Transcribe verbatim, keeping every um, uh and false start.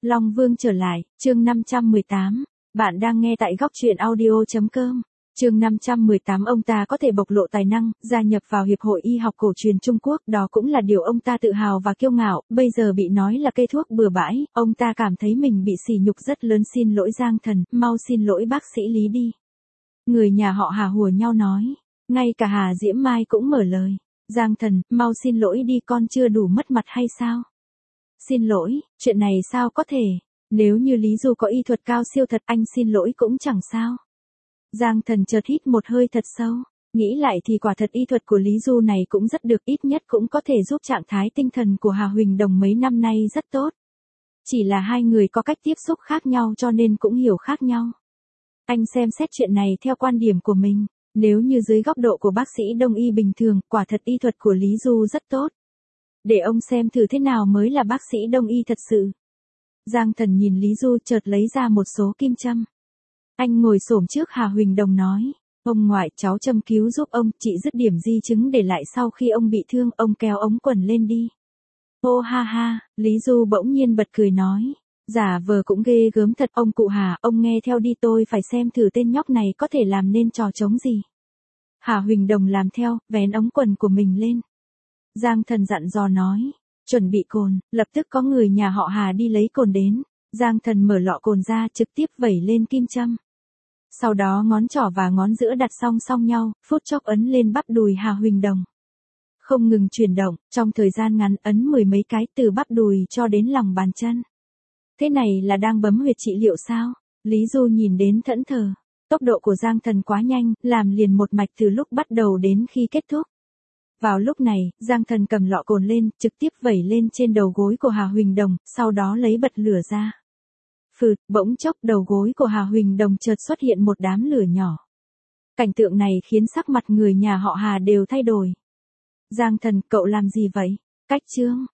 Long Vương trở lại, chương năm trăm mười tám. Bạn đang nghe tại góc truyện audio chấm com. Chương năm trăm mười tám. Ông ta có thể bộc lộ tài năng, gia nhập vào Hiệp hội Y học cổ truyền Trung Quốc, đó cũng là điều ông ta tự hào và kiêu ngạo, bây giờ bị nói là cây thuốc bừa bãi, ông ta cảm thấy mình bị sỉ nhục rất lớn. Xin lỗi Giang Thần, mau xin lỗi bác sĩ Lý đi. Người nhà họ Hà hùa nhau nói, ngay cả Hà Diễm Mai cũng mở lời. Giang Thần, mau xin lỗi đi, con chưa đủ mất mặt hay sao? Xin lỗi, chuyện này sao có thể, nếu như Lý Du có y thuật cao siêu thật anh xin lỗi cũng chẳng sao. Giang Thần chợt hít một hơi thật sâu, nghĩ lại thì quả thật y thuật của Lý Du này cũng rất được, ít nhất cũng có thể giúp trạng thái tinh thần của Hà Huỳnh Đồng mấy năm nay rất tốt. Chỉ là hai người có cách tiếp xúc khác nhau cho nên cũng hiểu khác nhau. Anh xem xét chuyện này theo quan điểm của mình, nếu như dưới góc độ của bác sĩ đông y bình thường, quả thật y thuật của Lý Du rất tốt. Để ông xem thử thế nào mới là bác sĩ đông y thật sự. Giang Thần nhìn Lý Du chợt lấy ra một số kim châm. Anh ngồi xổm trước Hà Huỳnh Đồng nói, ông ngoại cháu châm cứu giúp ông, chị dứt điểm di chứng để lại sau khi ông bị thương, ông kéo ống quần lên đi. Ô ha ha, Lý Du bỗng nhiên bật cười nói, giả vờ cũng ghê gớm thật, ông cụ Hà, ông nghe theo đi, tôi phải xem thử tên nhóc này có thể làm nên trò trống gì. Hà Huỳnh Đồng làm theo, vén ống quần của mình lên. Giang Thần dặn dò nói, chuẩn bị cồn, lập tức có người nhà họ Hà đi lấy cồn đến. Giang Thần mở lọ cồn ra trực tiếp vẩy lên kim châm. Sau đó ngón trỏ và ngón giữa đặt song song nhau, phút chốc ấn lên bắp đùi Hà Huỳnh Đồng. Không ngừng chuyển động, trong thời gian ngắn ấn mười mấy cái từ bắp đùi cho đến lòng bàn chân. Thế này là đang bấm huyệt trị liệu sao? Lý Du nhìn đến thẫn thờ. Tốc độ của Giang Thần quá nhanh, làm liền một mạch từ lúc bắt đầu đến khi kết thúc. Vào lúc này, Giang Thần cầm lọ cồn lên, trực tiếp vẩy lên trên đầu gối của Hà Huỳnh Đồng, sau đó lấy bật lửa ra. Phụt, bỗng chốc đầu gối của Hà Huỳnh Đồng chợt xuất hiện một đám lửa nhỏ. Cảnh tượng này khiến sắc mặt người nhà họ Hà đều thay đổi. Giang Thần, cậu làm gì vậy? Cách trương,